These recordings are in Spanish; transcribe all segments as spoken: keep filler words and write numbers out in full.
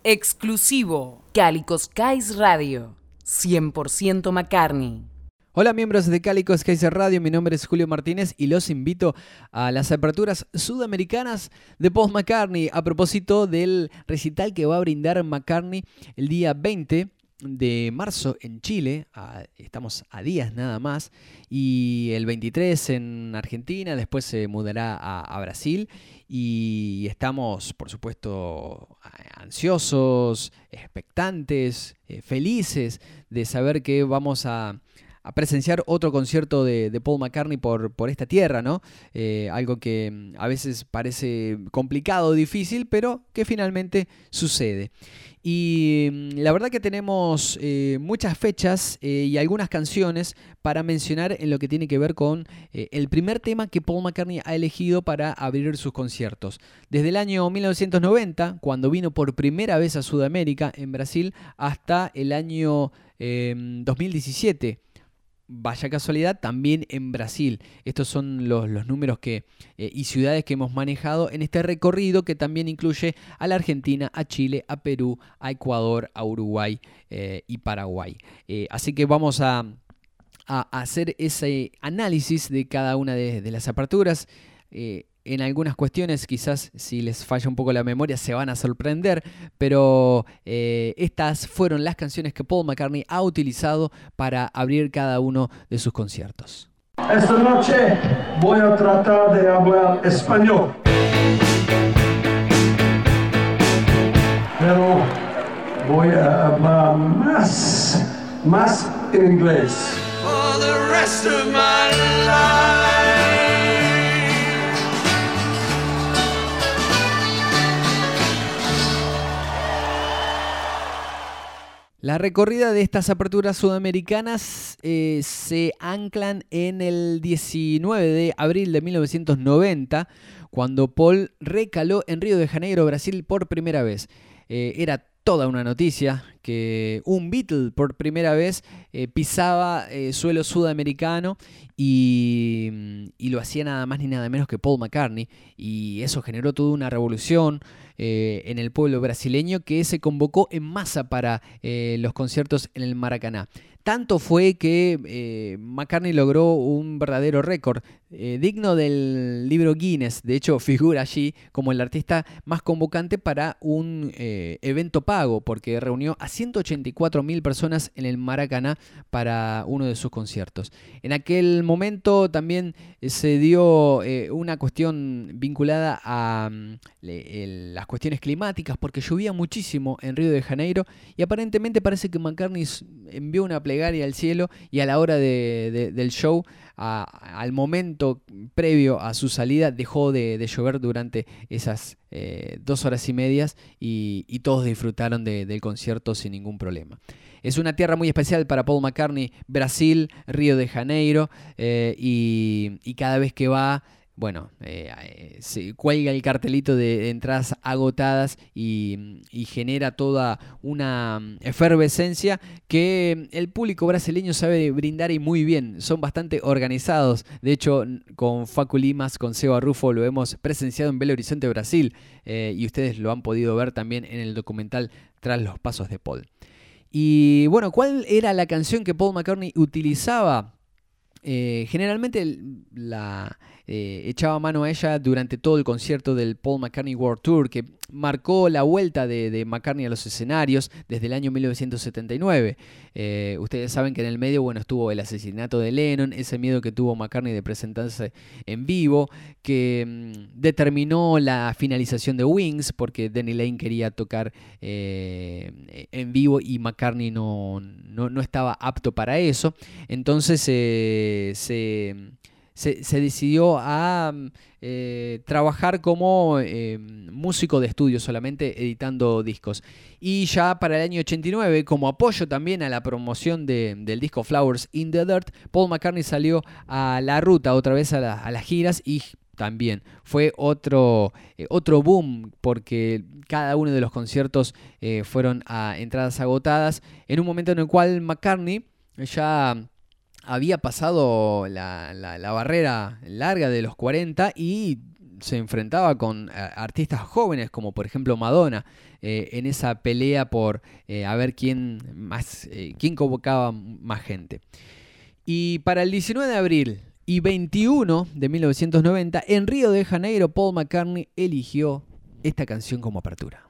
Exclusivo. Calico Skies Radio. cien por ciento McCartney. Hola miembros de Calico Skies Radio, mi nombre es Julio Martínez y los invito a las aperturas sudamericanas de Paul McCartney a propósito del recital que va a brindar McCartney el día veinte de marzo en Chile. Ah, estamos a días nada más, y el veintitrés en Argentina, después se mudará a, a Brasil, y estamos por supuesto ansiosos, expectantes, eh, felices de saber que vamos a a presenciar otro concierto de, de Paul McCartney por, por esta tierra, ¿no? Eh, algo que a veces parece complicado, difícil, pero que finalmente sucede. Y la verdad que tenemos eh, muchas fechas eh, y algunas canciones para mencionar en lo que tiene que ver con eh, el primer tema que Paul McCartney ha elegido para abrir sus conciertos. Desde el año mil novecientos noventa, cuando vino por primera vez a Sudamérica, en Brasil, hasta el año eh, dos mil diecisiete. Vaya casualidad, también en Brasil. Estos son los, los números que, eh, y ciudades que hemos manejado en este recorrido, que también incluye a la Argentina, a Chile, a Perú, a Ecuador, a Uruguay eh, y Paraguay. Eh, así que vamos a, a hacer ese análisis de cada una de, de las aperturas. Eh, En algunas cuestiones, quizás si les falla un poco la memoria, se van a sorprender, pero eh, estas fueron las canciones que Paul McCartney ha utilizado para abrir cada uno de sus conciertos. Esta noche voy a tratar de hablar español, pero voy a hablar más, más inglés. For the rest of my life. La recorrida de estas aperturas sudamericanas eh, se anclan en el diecinueve de abril de mil novecientos noventa, cuando Paul recaló en Río de Janeiro, Brasil, por primera vez. Eh, era toda una noticia que un Beatle por primera vez eh, pisaba eh, suelo sudamericano y, y lo hacía nada más ni nada menos que Paul McCartney, y eso generó toda una revolución eh, en el pueblo brasileño, que se convocó en masa para eh, los conciertos en el Maracaná. Tanto fue que eh, McCartney logró un verdadero récord, eh, digno del libro Guinness. De hecho, figura allí como el artista más convocante para un eh, evento pago, porque reunió a ciento ochenta y cuatro mil personas en el Maracaná para uno de sus conciertos. En aquel momento también se dio eh, una cuestión vinculada a le, el, las cuestiones climáticas, porque llovía muchísimo en Río de Janeiro, y aparentemente parece que McCartney envió una plegaria al cielo, y a la hora de, de, del show, a, al momento previo a su salida, dejó de, de llover durante esas eh, dos horas y medias, y, y todos disfrutaron de, del concierto sin ningún problema. Es una tierra muy especial para Paul McCartney, Brasil, Río de Janeiro, eh, y, y cada vez que va, bueno, eh, se cuelga el cartelito de entradas agotadas, y, y genera toda una efervescencia que el público brasileño sabe brindar, y muy bien. Son bastante organizados. De hecho, con Facu Limas, con Seba Rufo, lo hemos presenciado en Belo Horizonte, Brasil, eh, y ustedes lo han podido ver también en el documental Tras los Pasos de Paul. Y bueno, ¿cuál era la canción que Paul McCartney utilizaba? Eh, generalmente la eh, echaba mano a ella durante todo el concierto del Paul McCartney World Tour, que marcó la vuelta de, de McCartney a los escenarios desde el año mil novecientos setenta y nueve. Eh, ustedes saben que en el medio, bueno, estuvo el asesinato de Lennon, ese miedo que tuvo McCartney de presentarse en vivo, que mmm, determinó la finalización de Wings, porque Denny Laine quería tocar eh, en vivo y McCartney no, no, no estaba apto para eso. Entonces eh, se... Se, se decidió a eh, trabajar como eh, músico de estudio, solamente editando discos. Y ya para el año ochenta y nueve, como apoyo también a la promoción de, del disco Flowers in the Dirt, Paul McCartney salió a la ruta, otra vez a, la, a las giras, y también fue otro, eh, otro boom, porque cada uno de los conciertos eh, fueron a entradas agotadas, en un momento en el cual McCartney ya había pasado la, la, la barrera larga de los cuarenta y se enfrentaba con eh, artistas jóvenes como por ejemplo Madonna eh, en esa pelea por eh, a ver quién más eh, quién convocaba más gente. Y para el diecinueve de abril y veintiuno de mil novecientos noventa en Río de Janeiro, Paul McCartney eligió esta canción como apertura.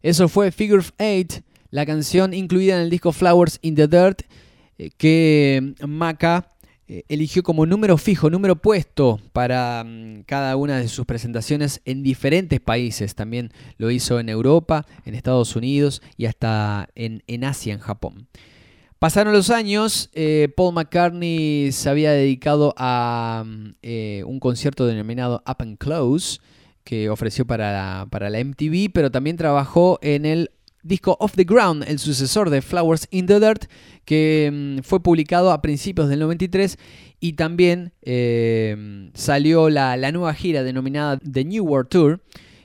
Eso fue Figure of Eight, la canción incluida en el disco Flowers in the Dirt, eh, que Maca eh, eligió como número fijo, número puesto para um, cada una de sus presentaciones en diferentes países. También lo hizo en Europa, en Estados Unidos y hasta en, en Asia, en Japón. Pasaron los años, eh, Paul McCartney se había dedicado a eh, un concierto denominado Up and Close, que ofreció para la, para la M T V, pero también trabajó en el disco Off the Ground, el sucesor de Flowers in the Dirt, que mm, fue publicado a principios del noventa y tres, y también eh, salió la, la nueva gira denominada The New World Tour,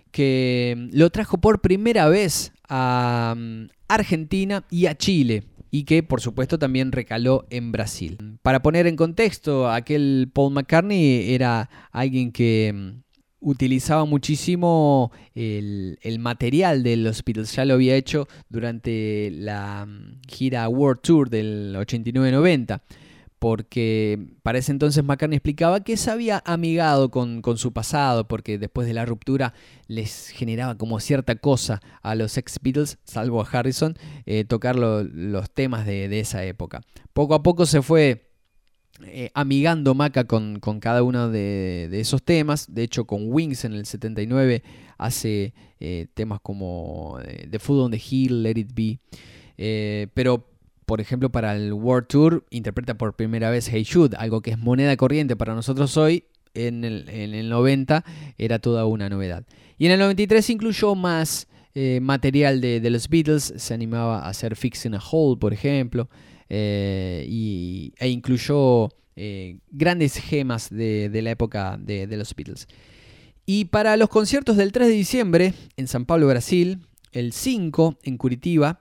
que lo trajo por primera vez a um, Argentina y a Chile, y que por supuesto también recaló en Brasil. Para poner en contexto, aquel Paul McCartney era alguien que utilizaba muchísimo el, el material de los Beatles. Ya lo había hecho durante la gira World Tour del ochenta y nueve noventa, porque para ese entonces McCartney explicaba que se había amigado con, con su pasado, porque después de la ruptura les generaba como cierta cosa a los ex Beatles, salvo a Harrison, eh, tocar lo, los temas de, de esa época. Poco a poco se fue Eh, amigando Maca con, con cada uno de, de esos temas. De hecho, con Wings en el setenta y nueve hace eh, temas como eh, The Fool on the Hill, Let It Be. Eh, pero, por ejemplo, para el World Tour interpreta por primera vez Hey Jude, algo que es moneda corriente para nosotros hoy. En el, en el noventa era toda una novedad. Y en el noventa y tres incluyó más eh, material de, de los Beatles. Se animaba a hacer Fixing a Hole, por ejemplo. Eh, y, e incluyó eh, grandes gemas de, de la época de, de los Beatles. Y para los conciertos del tres de diciembre en San Pablo, Brasil, el cinco en Curitiba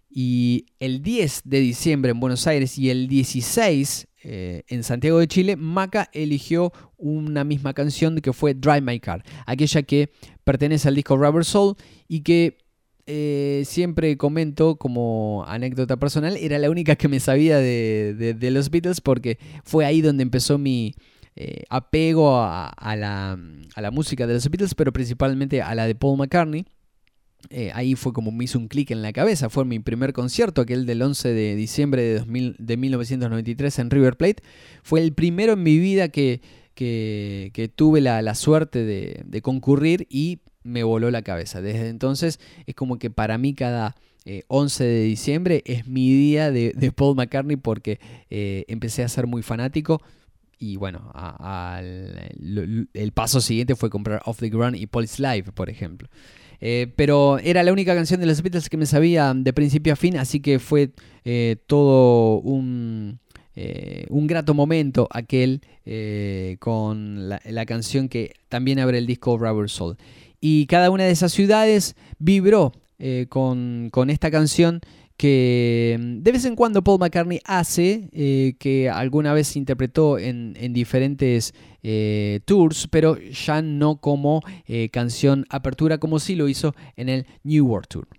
y el diez de diciembre en Buenos Aires y el dieciséis eh, en Santiago de Chile, Maca eligió una misma canción que fue Drive My Car, aquella que pertenece al disco Rubber Soul y que Eh, siempre comento como anécdota personal, era la única que me sabía de, de, de los Beatles, porque fue ahí donde empezó mi eh, apego a, a, la, a la música de los Beatles, pero principalmente a la de Paul McCartney. Eh, ahí fue como me hizo un clic en la cabeza. Fue mi primer concierto, aquel del once de diciembre de, dos mil, de mil novecientos noventa y tres en River Plate. Fue el primero en mi vida que, que, que tuve la, la suerte de, de concurrir y me voló la cabeza. Desde entonces es como que para mí cada eh, once de diciembre es mi día de, de Paul McCartney, porque eh, empecé a ser muy fanático y bueno, a, a el, el paso siguiente fue comprar Off the Ground y Paul's Live, por ejemplo. Eh, pero era la única canción de los Beatles que me sabía de principio a fin, así que fue eh, todo un... Eh, un grato momento aquel eh, con la, la canción que también abre el disco Rubber Soul. Y cada una de esas ciudades vibró eh, con, con esta canción que de vez en cuando Paul McCartney hace, eh, que alguna vez interpretó en, en diferentes eh, tours, pero ya no como eh, canción apertura, como sí lo hizo en el New World Tour.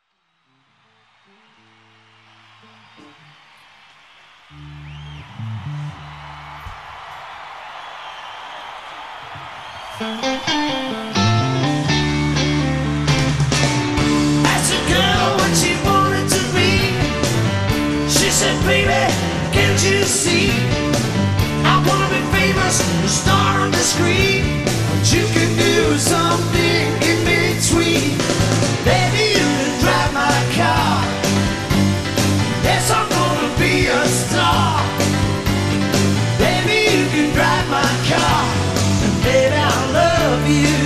Baby, can't you see? I wanna be famous, a star on the screen, but you can do something in between. Baby, you can drive my car. Yes, I'm gonna be a star. Baby, you can drive my car, and baby, I love you.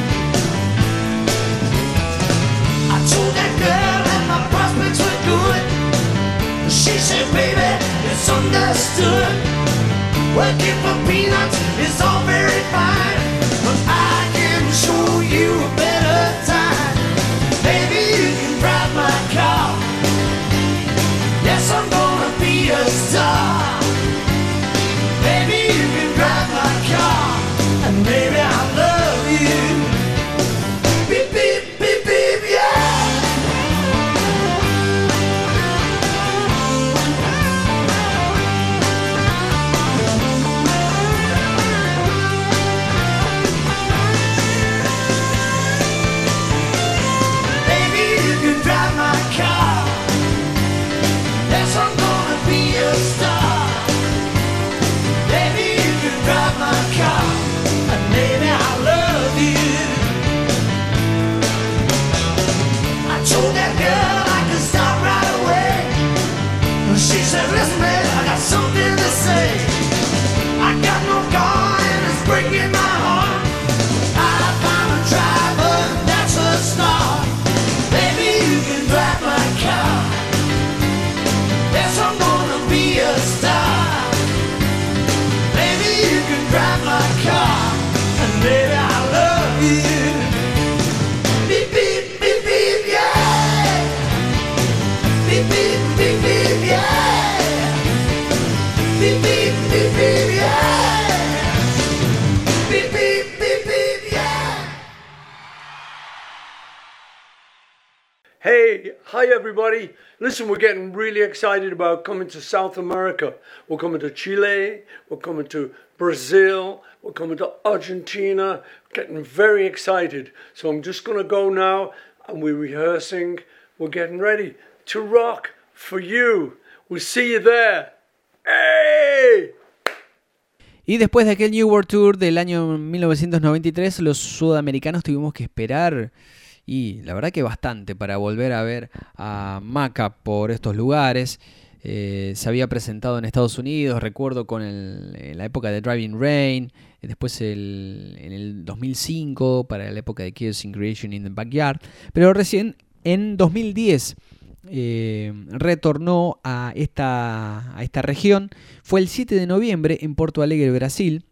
I told that girl that my prospects were good. She said, baby, it's understood. Working for peanuts is all very fine, but I can show you a better time. Baby, you can drive my car. Yes, I'm gonna be a star. Baby, you can drive my car, and baby, I love you. Beep, beep, beep, beep, yeah. told that girl I could stop right away. She said, listen man, I got something to say. I got no car and it's breaking my heart. I found a driver, that's a start. Maybe you can drive my car. Yes, I'm gonna be a star. Maybe you can drive my car. And baby, I love you. Beep, beep, beep, beep, yeah. Beep, beep, beep, beep, yeah. Beep, beep, beep, beep, yeah. Beep, beep, beep, beep, yeah. Hey, hi everybody. Listen, we're getting really excited about coming to South America. We're coming to Chile, we're coming to Brazil, we're coming to Argentina. Getting very excited. So I'm just going to go now and we're rehearsing. We're getting ready to rock for you. We'll see you there. Hey! Y después de aquel New World Tour del año mil novecientos noventa y tres, los sudamericanos tuvimos que esperar, y la verdad que bastante, para volver a ver a Maca por estos lugares. Eh, se había presentado en Estados Unidos, recuerdo, con el, en la época de Driving Rain, después el, en el dos mil cinco para la época de Chaos and Creation in the Backyard, pero recién en dos mil diez eh, retornó a esta, a esta región. Fue el siete de noviembre en Porto Alegre, Brasil,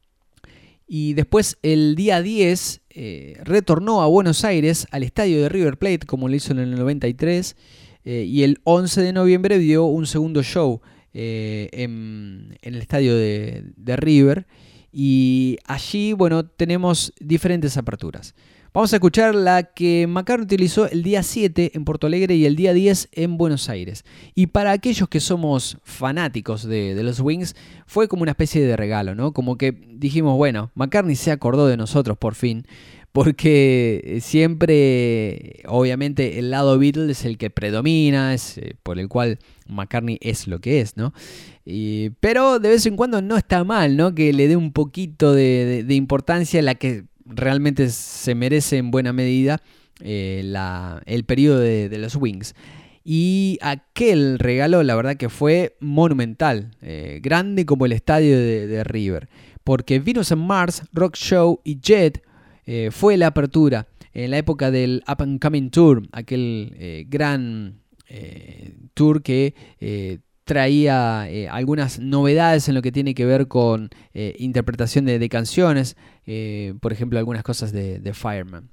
y después el día diez eh, retornó a Buenos Aires, al estadio de River Plate, como lo hizo en el noventa y tres. Eh, y el once de noviembre dio un segundo show eh, en, en el estadio de, de River. Y allí, bueno, tenemos diferentes aperturas. Vamos a escuchar la que McCartney utilizó el día siete en Porto Alegre y el día diez en Buenos Aires. Y para aquellos que somos fanáticos de, de los Wings, fue como una especie de regalo, ¿no? Como que dijimos, bueno, McCartney se acordó de nosotros por fin. Porque siempre, obviamente, el lado Beatles es el que predomina, es eh, por el cual McCartney es lo que es, ¿no? Y, pero de vez en cuando no está mal, ¿no? Que le dé un poquito de, de, de importancia a la que realmente se merece en buena medida eh, la, el periodo de, de los Wings. Y aquel regalo, la verdad que fue monumental, eh, grande como el estadio de, de River. Porque Venus and Mars, Rock Show y Jet Eh, fue la apertura en la época del Up and Coming Tour, aquel eh, gran eh, tour que eh, traía eh, algunas novedades en lo que tiene que ver con eh, interpretación de, de canciones, eh, por ejemplo algunas cosas de, de Fireman.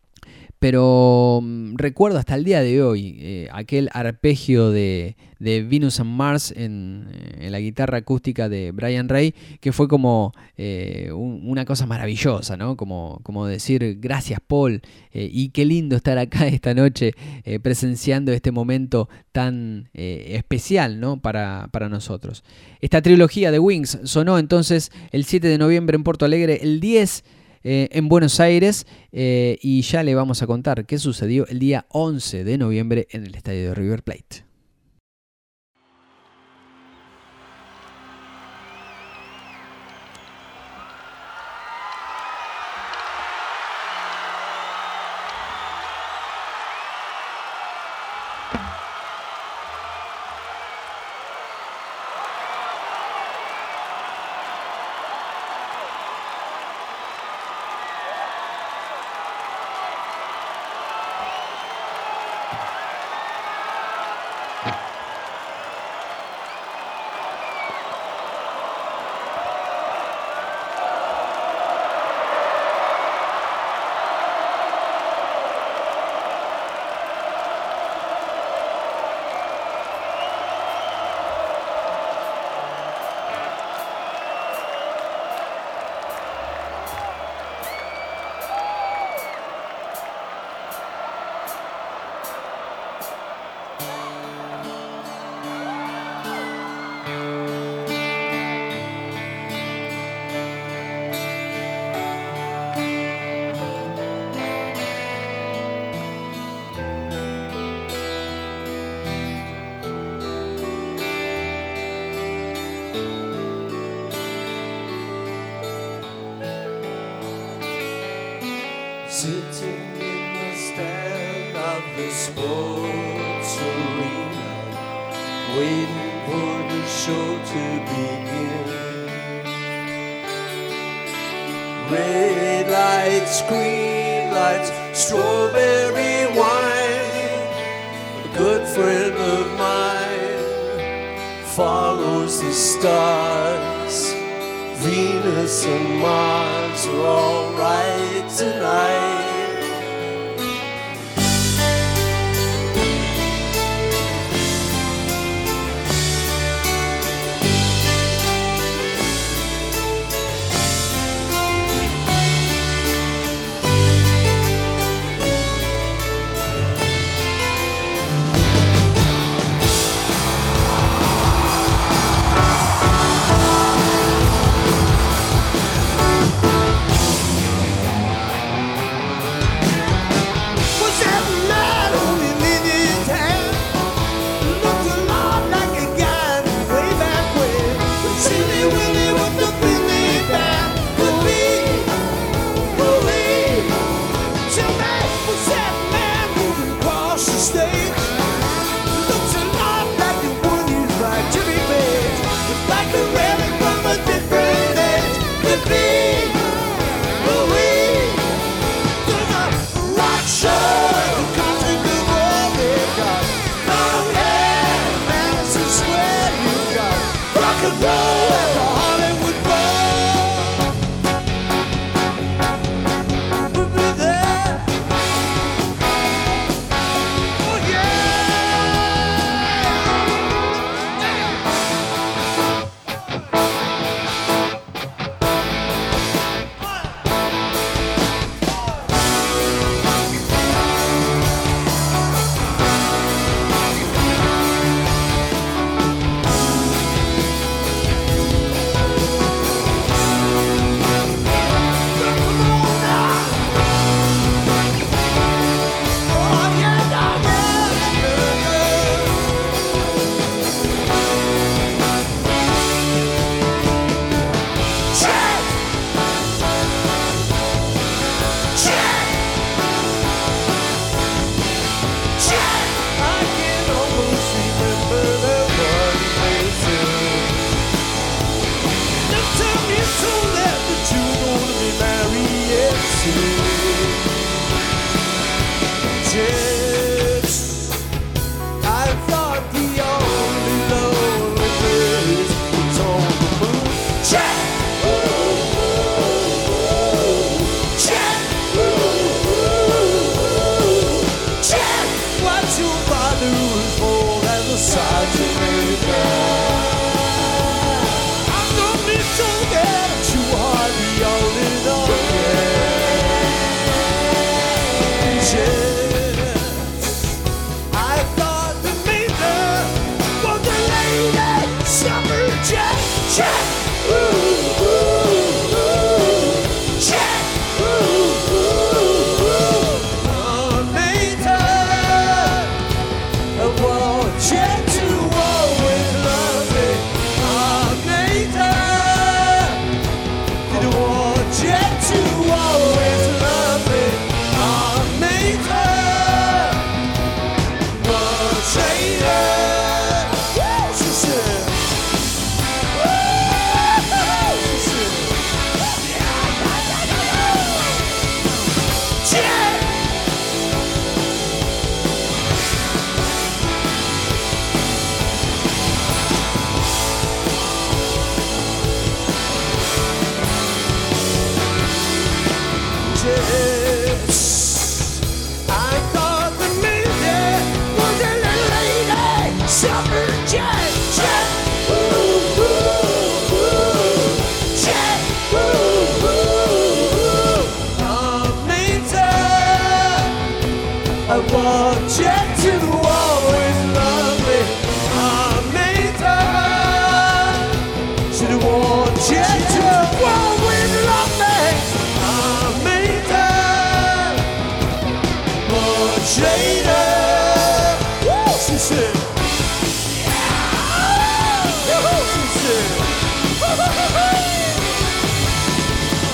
Pero um, recuerdo hasta el día de hoy eh, aquel arpegio de, de Venus and Mars en, en la guitarra acústica de Brian Ray, que fue como eh, un, una cosa maravillosa, ¿no? Como, como decir gracias Paul, eh, y qué lindo estar acá esta noche eh, presenciando este momento tan eh, especial, ¿no? para, para nosotros. Esta trilogía de Wings sonó entonces el siete de noviembre en Porto Alegre, el diez Eh, en Buenos Aires, eh, y ya le vamos a contar qué sucedió el día once de noviembre en el estadio de River Plate. the sports arena, waiting for the show to begin. Red lights, green lights, strawberry wine. A good friend of mine follows the stars. Venus and Mars are all right tonight.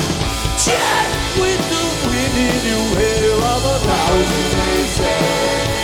With the wind in your hair, I'm a thousand days.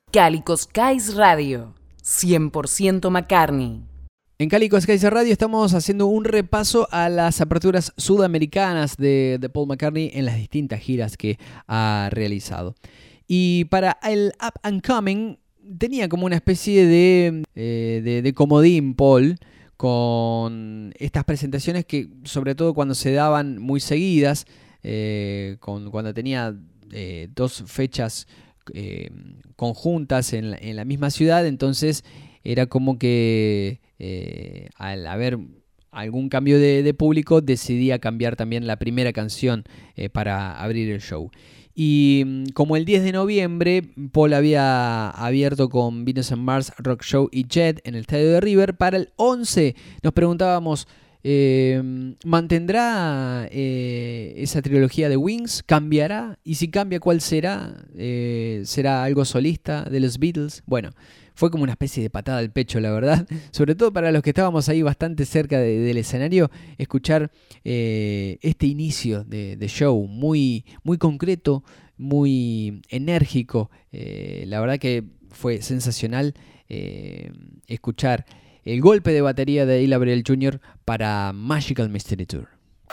Calico Skies Radio, cien por ciento McCartney. En Calico Skies Radio estamos haciendo un repaso a las aperturas sudamericanas de, de Paul McCartney en las distintas giras que ha realizado. Y para el Up and Coming tenía como una especie de, eh, de, de comodín Paul con estas presentaciones que, sobre todo cuando se daban muy seguidas, eh, con, cuando tenía eh, dos fechas eh, conjuntas en la, en la misma ciudad, entonces era como que eh, al haber algún cambio de, de público decidía cambiar también la primera canción eh, para abrir el show. Y como el diez de noviembre Paul había abierto con Venus and Mars, Rock Show y Jet en el estadio de River, para el once nos preguntábamos, eh, ¿mantendrá eh, esa trilogía de Wings? ¿Cambiará? Y si cambia, ¿cuál será? Eh, ¿Será algo solista de los Beatles? Bueno, fue como una especie de patada al pecho, la verdad. Sobre todo para los que estábamos ahí bastante cerca de, del escenario, escuchar eh, este inicio de, de show muy, muy concreto, muy enérgico. Eh, la verdad que fue sensacional eh, escuchar el golpe de batería de Dale Abril junior para Magical Mystery Tour.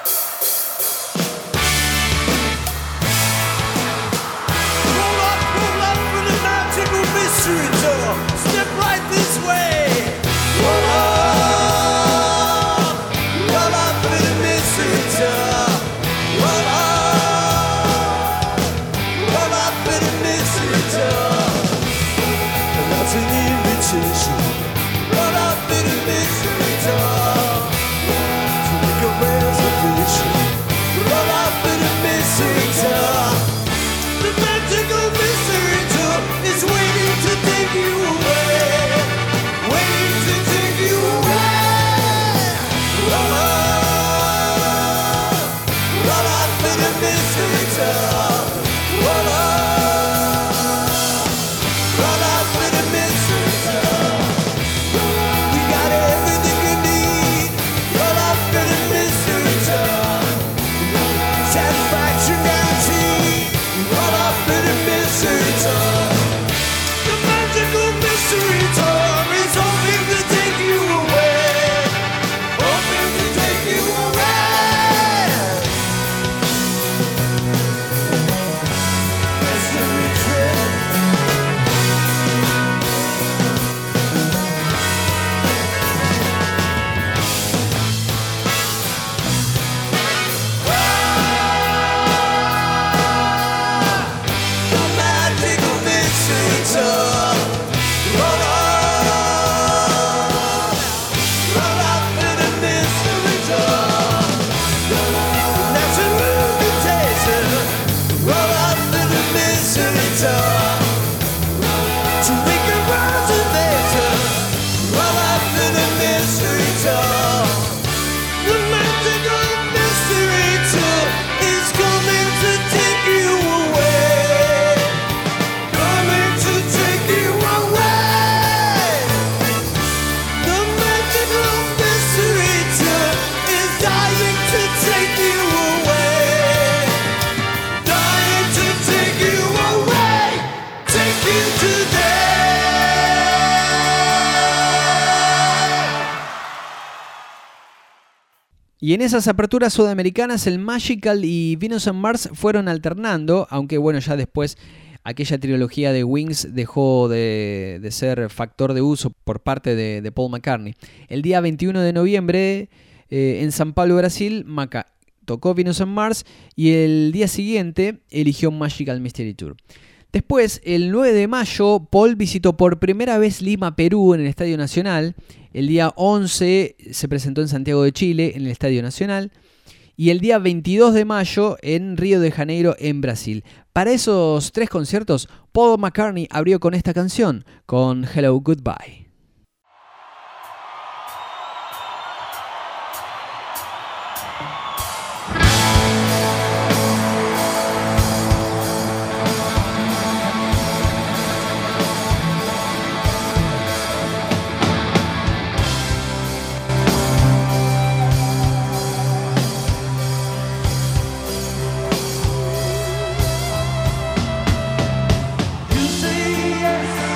Step right this way. Roll up, roll up for the mystery tour. Roll up, roll up for the mystery tour. And that's an invitation. Roll up for the mystery tour. To make a reservation. Roll up for the mystery tour. The magical mystery tour is waiting to take you away, waiting to take you away. Roll up, roll up for the mystery tour. Roll up, roll up for the mystery tour. We got everything you need. Roll up for the mystery tour. Satisfaction guaranteed. Roll up for the mystery tour. Mystery tour is hoping to take you away, hoping to take you away. Mystery trip. The magical mystery tour. Roll up, roll up for the mystery tour. That's an invitation. Roll up for the mystery tour. To make a reservation. Roll up for the mystery tour. The magical mystery tour is coming to take you away. Coming to take you away. The magical mystery tour is dying to take you away. Dying to take you away. Take you today. Y en esas aperturas sudamericanas el Magical y Venus and Mars fueron alternando, aunque bueno, ya después aquella trilogía de Wings dejó de, de ser factor de uso por parte de, de Paul McCartney. El día veintiuno de noviembre eh, en San Pablo, Brasil, Maca tocó Venus and Mars y el día siguiente eligió Magical Mystery Tour. Después, el nueve de mayo, Paul visitó por primera vez Lima, Perú, en el Estadio Nacional. El día once se presentó en Santiago de Chile, en el Estadio Nacional. Y el día veintidós de mayo en Río de Janeiro, en Brasil. Para esos tres conciertos, Paul McCartney abrió con esta canción, con Hello Goodbye. You say yes.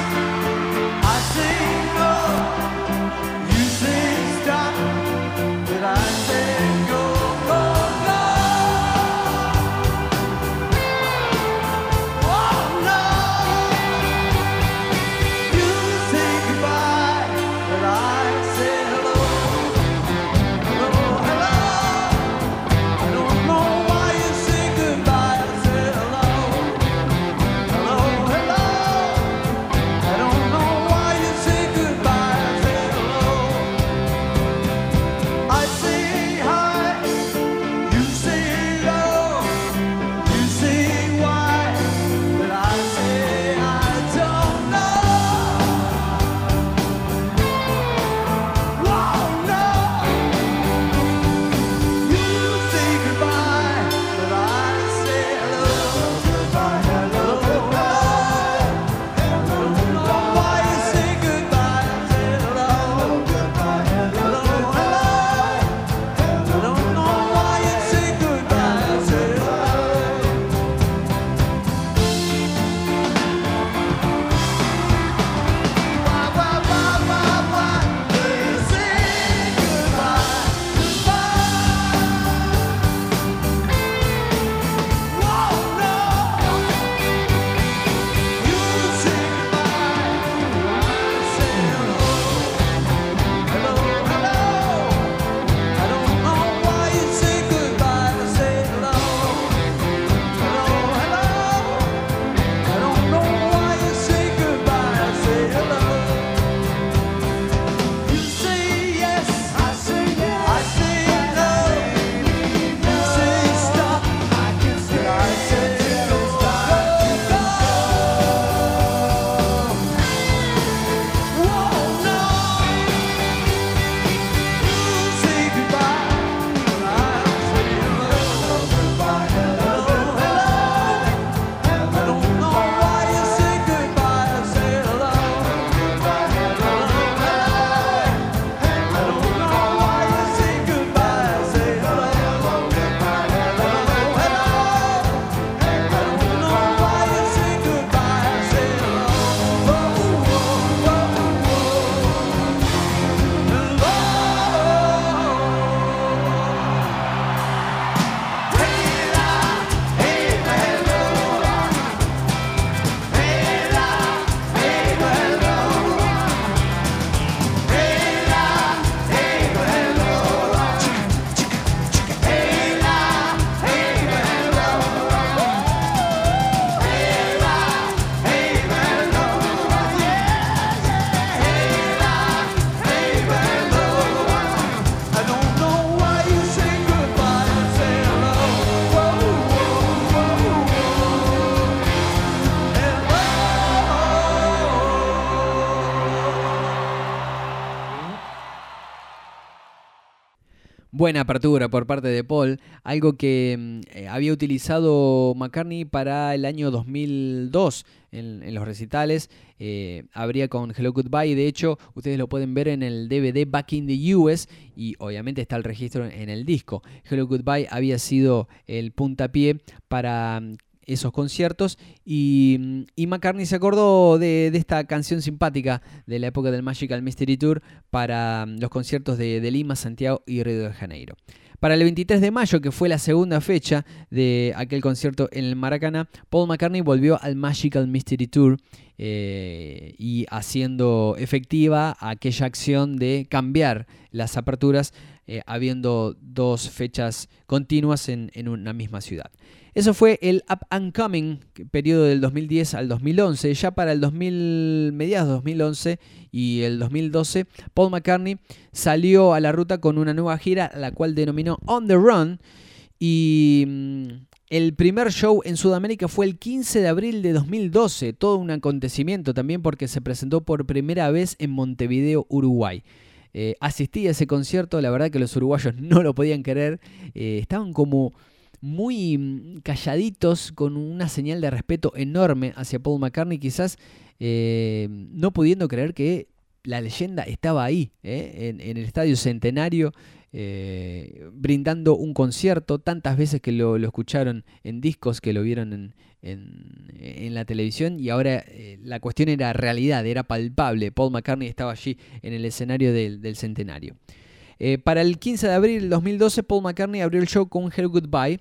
Buena apertura por parte de Paul, algo que eh, había utilizado McCartney para el año dos mil dos en, en los recitales. Eh, abría con Hello Goodbye, de hecho ustedes lo pueden ver en el D V D Back in the U S y obviamente está el registro en el disco. Hello Goodbye había sido el puntapié para esos conciertos y, y McCartney se acordó de, de esta canción simpática de la época del Magical Mystery Tour para los conciertos de, de Lima, Santiago y Río de Janeiro. Para el veintitrés de mayo, que fue la segunda fecha de aquel concierto en el Maracaná, Paul McCartney volvió al Magical Mystery Tour eh, y haciendo efectiva aquella acción de cambiar las aperturas, eh, habiendo dos fechas continuas en, en una misma ciudad. Eso fue el Up and Coming, periodo del dos mil diez al dos mil once. Ya para el dos mil, mediados de dos mil once y el dos mil doce, Paul McCartney salió a la ruta con una nueva gira, la cual denominó On the Run. Y mmm, el primer show en Sudamérica fue el quince de abril de dos mil doce. Todo un acontecimiento también porque se presentó por primera vez en Montevideo, Uruguay. Eh, asistí a ese concierto, la verdad que los uruguayos no lo podían creer. Eh, estaban como muy calladitos, con una señal de respeto enorme hacia Paul McCartney, quizás eh, no pudiendo creer que la leyenda estaba ahí, eh, en, en el Estadio Centenario, eh, brindando un concierto, tantas veces que lo, lo escucharon en discos, que lo vieron en, en, en la televisión, y ahora eh, la cuestión era realidad, era palpable. Paul McCartney estaba allí en el escenario del, del Centenario. Eh, para el quince de abril del dos mil doce, Paul McCartney abrió el show con Hello Goodbye.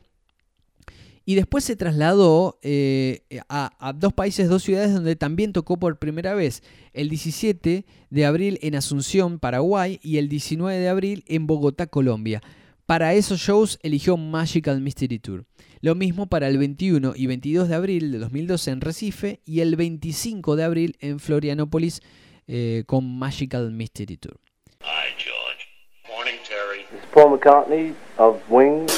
Y después se trasladó eh, a, a dos países, dos ciudades donde también tocó por primera vez. El diecisiete de abril en Asunción, Paraguay, y el diecinueve de abril en Bogotá, Colombia. Para esos shows eligió Magical Mystery Tour. Lo mismo para el veintiuno y veintidós de abril de dos mil doce en Recife y el veinticinco de abril en Florianópolis eh, con Magical Mystery Tour. Hi, George. Morning, Terry. It's Paul McCartney of Wings.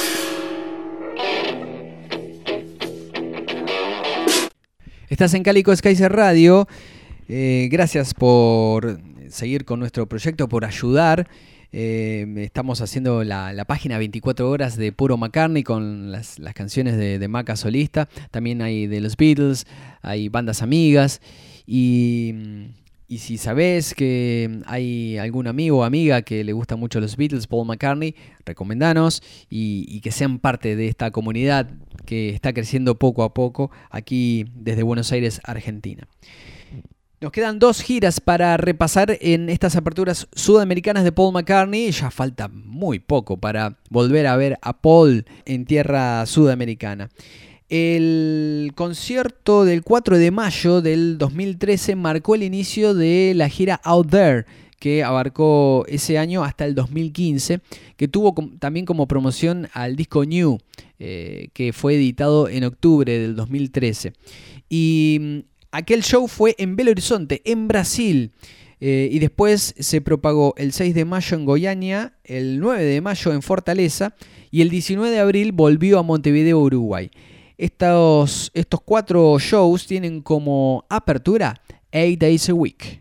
Estás en Calico Skies Radio. Eh, gracias por seguir con nuestro proyecto, por ayudar. Eh, estamos haciendo la, la página veinticuatro horas de Puro McCartney con las, las canciones de, de Maca solista. También hay de los Beatles, hay bandas amigas. Y, y si sabés que hay algún amigo o amiga que le gusta mucho los Beatles, Paul McCartney, recomendanos y, y que sean parte de esta comunidad que está creciendo poco a poco aquí desde Buenos Aires, Argentina. Nos quedan dos giras para repasar en estas aperturas sudamericanas de Paul McCartney. Ya falta muy poco para volver a ver a Paul en tierra sudamericana. El concierto del cuatro de mayo del dos mil trece marcó el inicio de la gira Out There, que abarcó ese año hasta el dos mil quince, que tuvo com- también como promoción al disco New, eh, que fue editado en octubre del dos mil trece. Y aquel show fue en Belo Horizonte, en Brasil, eh, y después se propagó el seis de mayo en Goiânia, el nueve de mayo en Fortaleza, y el diecinueve de abril volvió a Montevideo, Uruguay. Estos, estos cuatro shows tienen como apertura Eight Days a Week.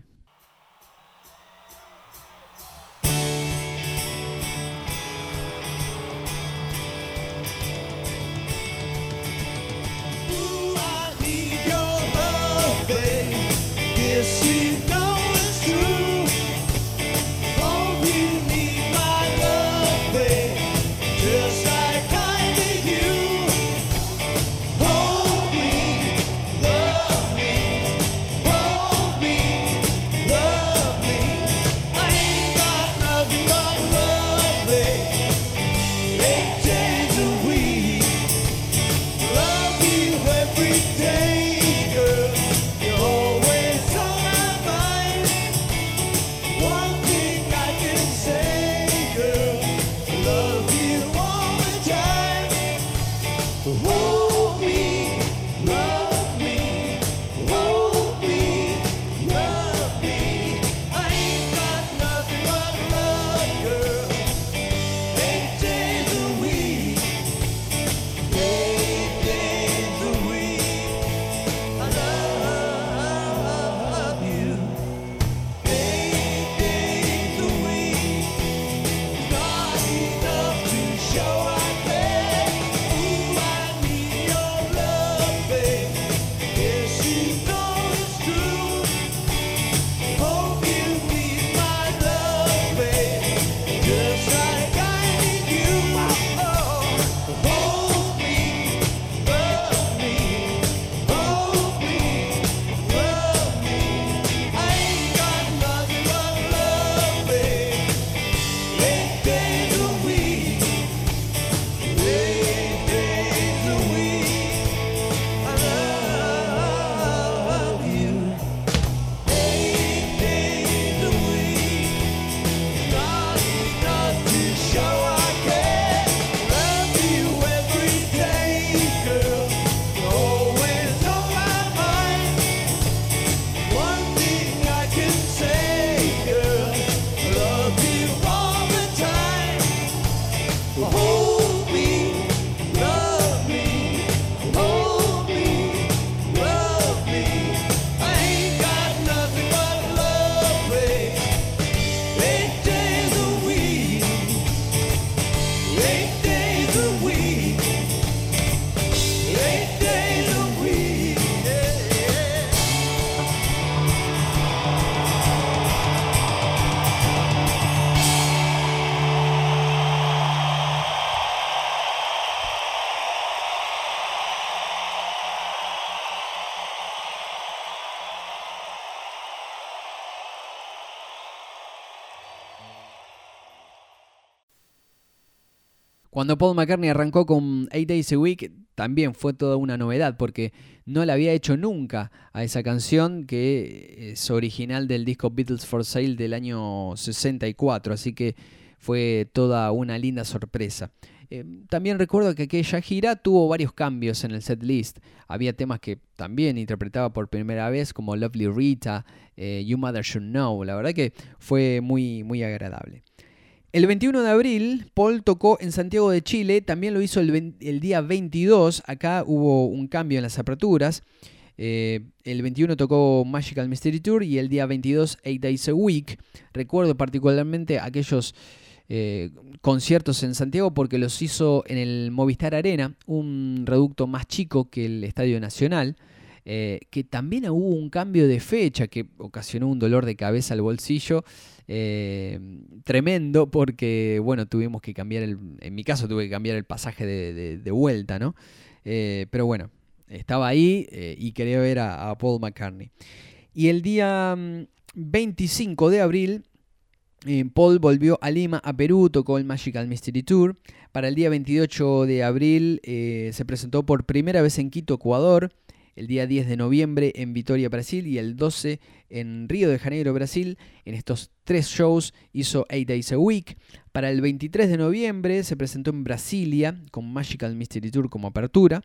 Cuando Paul McCartney arrancó con Eight Days a Week, también fue toda una novedad porque no la había hecho nunca a esa canción, que es original del disco Beatles for Sale del año sesenta y cuatro, así que fue toda una linda sorpresa. Eh, también recuerdo que aquella gira tuvo varios cambios en el setlist. Había temas que también interpretaba por primera vez, como Lovely Rita, eh, You Mother Should Know. La verdad que fue muy, muy agradable. El veintiuno de abril, Paul tocó en Santiago de Chile, también lo hizo el, veinte, el día veintidós, acá hubo un cambio en las aperturas. Eh, el veintiuno tocó Magical Mystery Tour y el día veintidós Eight Days a Week. Recuerdo particularmente aquellos eh, conciertos en Santiago porque los hizo en el Movistar Arena, un reducto más chico que el Estadio Nacional. Eh, que también hubo un cambio de fecha que ocasionó un dolor de cabeza al bolsillo eh, tremendo porque, bueno, tuvimos que cambiar, el, en mi caso tuve que cambiar el pasaje de, de, de vuelta, ¿no? Eh, pero bueno, estaba ahí eh, y quería ver a, a Paul McCartney. Y el día veinticinco de abril, eh, Paul volvió a Lima, a Perú, tocó el Magical Mystery Tour. Para el día veintiocho de abril eh, se presentó por primera vez en Quito, Ecuador. El día diez de noviembre en Vitoria, Brasil, y el doce en Río de Janeiro, Brasil. En estos tres shows hizo Eight Days a Week. Para el veintitrés de noviembre se presentó en Brasilia con Magical Mystery Tour como apertura.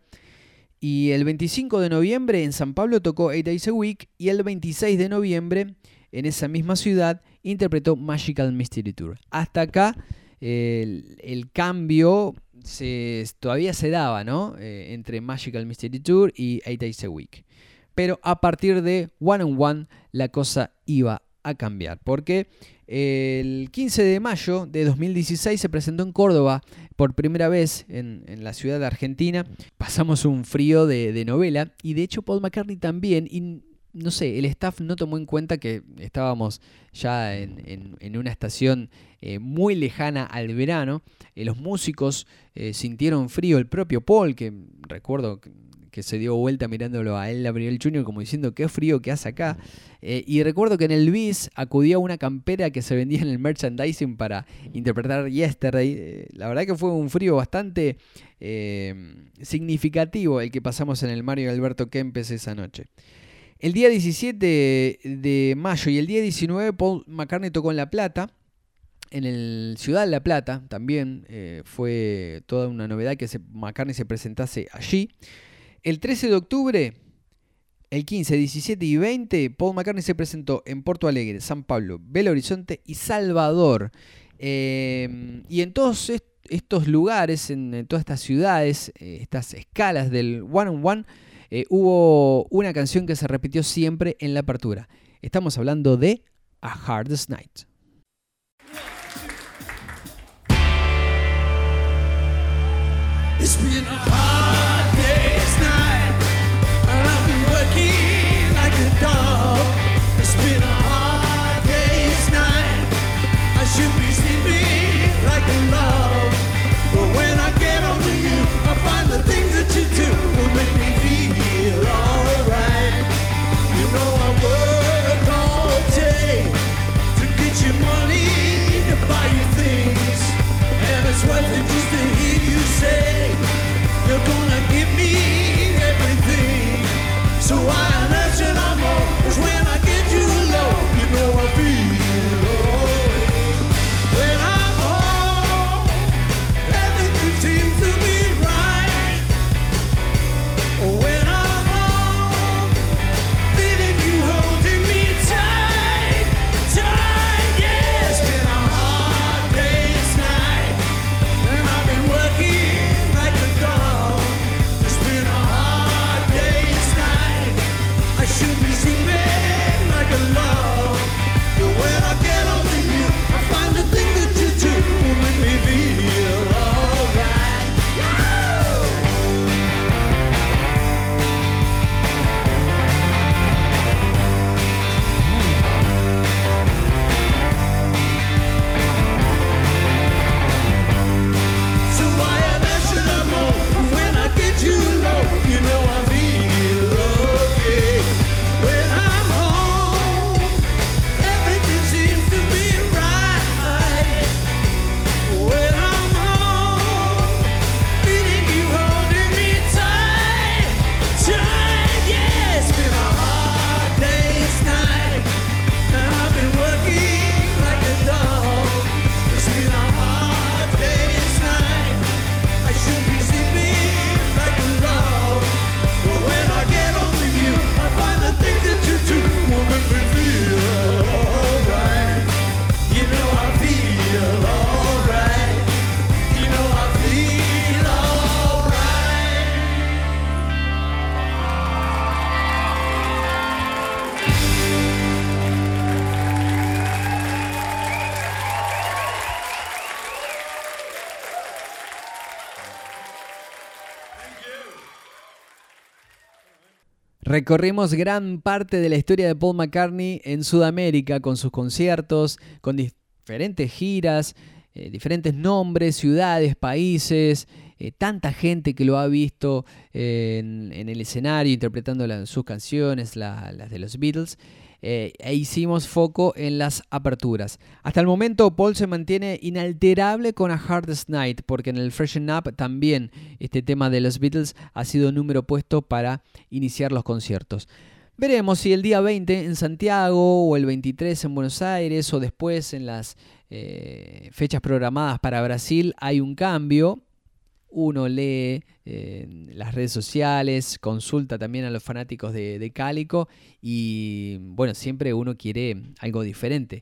Y el veinticinco de noviembre en San Pablo tocó Eight Days a Week. Y el veintiséis de noviembre en esa misma ciudad interpretó Magical Mystery Tour. Hasta acá el, el cambio se, todavía se daba, ¿no? Eh, entre Magical Mystery Tour y Eight Days a Week. Pero a partir de One on One la cosa iba a cambiar. Porque el quince de mayo de dos mil dieciséis se presentó en Córdoba por primera vez en, en la ciudad de Argentina. Pasamos un frío de, de novela y de hecho Paul McCartney también. Y no sé, el staff no tomó en cuenta que estábamos ya en, en, en una estación eh, muy lejana al verano. Eh, los músicos eh, sintieron frío, el propio Paul, que recuerdo que, que se dio vuelta mirándolo a él, Gabriel junior, como diciendo qué frío que hace acá. Eh, y recuerdo que en el bis acudió a una campera que se vendía en el merchandising para interpretar Yesterday. Eh, la verdad que fue un frío bastante eh, significativo el que pasamos en el Mario Alberto Kempes esa noche. El día diecisiete de mayo y el día diecinueve Paul McCartney tocó en La Plata, en el Ciudad de La Plata, también eh, fue toda una novedad que se, McCartney se presentase allí. El trece de octubre, el quince, diecisiete y veinte, Paul McCartney se presentó en Porto Alegre, San Pablo, Belo Horizonte y Salvador. Eh, y en todos est- estos lugares, en, en todas estas ciudades, eh, estas escalas del One on One, Eh, hubo una canción que se repitió siempre en la apertura. Estamos hablando de A Hardest Night. It's been a hard day's night, and I've been working like a dog. It's been a hard day's night, I should be sleeping like a log. But when I get over you, I find the things that you do will make me feel alright. You know I work all day to get you money to buy you things, and it's worth it just to hear you say you're gonna Recorrimos gran parte de la historia de Paul McCartney en Sudamérica con sus conciertos, con diferentes giras, eh, diferentes nombres, ciudades, países, eh, tanta gente que lo ha visto eh, en, en el escenario interpretando la, sus canciones, la, las de los Beatles. Eh, e hicimos foco en las aperturas. Hasta el momento Paul se mantiene inalterable con A Hardest Night, porque en el Freshen Up también este tema de los Beatles ha sido número puesto para iniciar los conciertos. Veremos si el día veinte en Santiago o el veintitrés en Buenos Aires o después en las eh, fechas programadas para Brasil hay un cambio. Uno lee eh, las redes sociales, consulta también a los fanáticos de, de Cálico y bueno, siempre uno quiere algo diferente.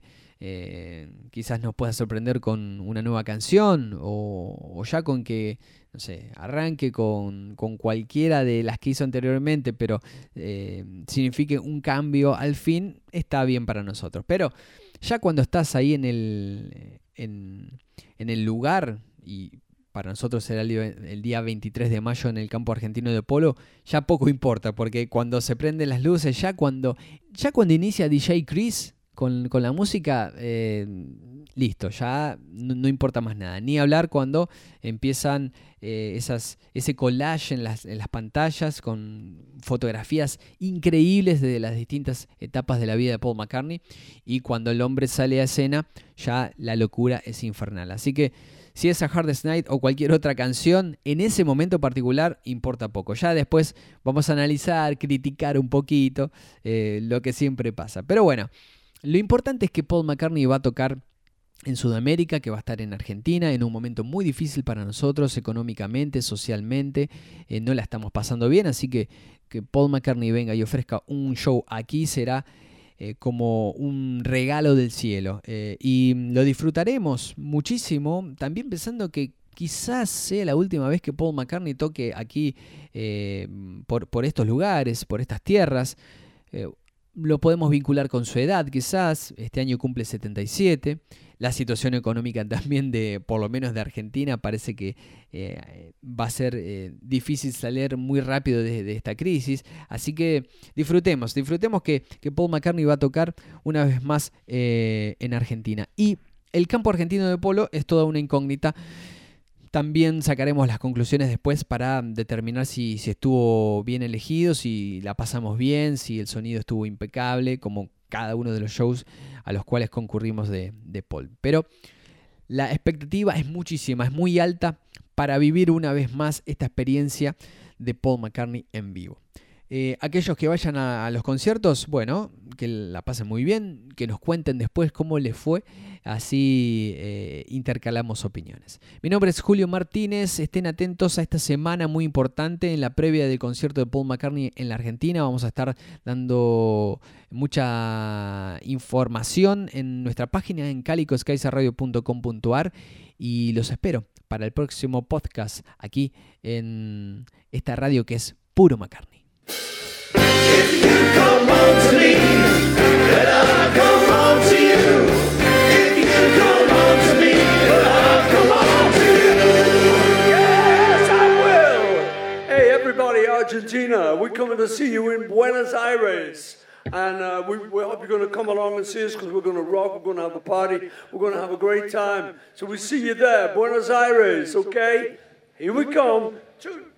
Eh, quizás nos pueda sorprender con una nueva canción o, o ya con que, no sé, arranque con, con cualquiera de las que hizo anteriormente, pero eh, signifique un cambio al fin, está bien para nosotros. Pero ya cuando estás ahí en el, en, en el lugar y para nosotros será el día, el día veintitrés de mayo en el campo argentino de polo, ya poco importa, porque cuando se prenden las luces, ya cuando, ya cuando inicia D J Chris con, con la música, eh, listo, ya no, no importa más nada. Ni hablar cuando empiezan eh, esas, ese collage en las, en las pantallas con fotografías increíbles de las distintas etapas de la vida de Paul McCartney, y cuando el hombre sale a escena, ya la locura es infernal. Así que si es A Hardest Night o cualquier otra canción, en ese momento particular importa poco. Ya después vamos a analizar, criticar un poquito, eh, lo que siempre pasa. Pero bueno, lo importante es que Paul McCartney va a tocar en Sudamérica, que va a estar en Argentina, en un momento muy difícil para nosotros, económicamente, socialmente. Eh, no la estamos pasando bien, así que que Paul McCartney venga y ofrezca un show aquí será Eh, como un regalo del cielo, eh, y lo disfrutaremos muchísimo, también pensando que quizás sea la última vez que Paul McCartney toque aquí eh, por, por estos lugares, por estas tierras. Eh, lo podemos vincular con su edad, quizás, este año cumple setenta y siete, la situación económica también de, por lo menos de Argentina, parece que eh, va a ser eh, difícil salir muy rápido de, de esta crisis, así que disfrutemos, disfrutemos que, que Paul McCartney va a tocar una vez más eh, en Argentina. Y el campo argentino de polo es toda una incógnita. También sacaremos las conclusiones después para determinar si, si estuvo bien elegido, si la pasamos bien, si el sonido estuvo impecable, como cada uno de los shows a los cuales concurrimos de, de Paul. Pero la expectativa es muchísima, es muy alta para vivir una vez más esta experiencia de Paul McCartney en vivo. Eh, aquellos que vayan a, a los conciertos, bueno, que la pasen muy bien, que nos cuenten después cómo les fue, así eh, intercalamos opiniones. Mi nombre es Julio Martínez, estén atentos a esta semana muy importante en la previa del concierto de Paul McCartney en la Argentina. Vamos a estar dando mucha información en nuestra página en cálico skies radio punto com punto a r y los espero para el próximo podcast aquí en esta radio que es Puro McCartney. If you come home to me, then I'll come home to you. If you come home to me, then I'll come home to you. Yes, I will. Hey, everybody, Argentina, we're coming to see you in Buenos Aires. And uh, we, we hope you're going to come along and see us because we're going to rock, we're going to have a party, we're going to have a great time. So we see you there, Buenos Aires, okay? Here we come. Two.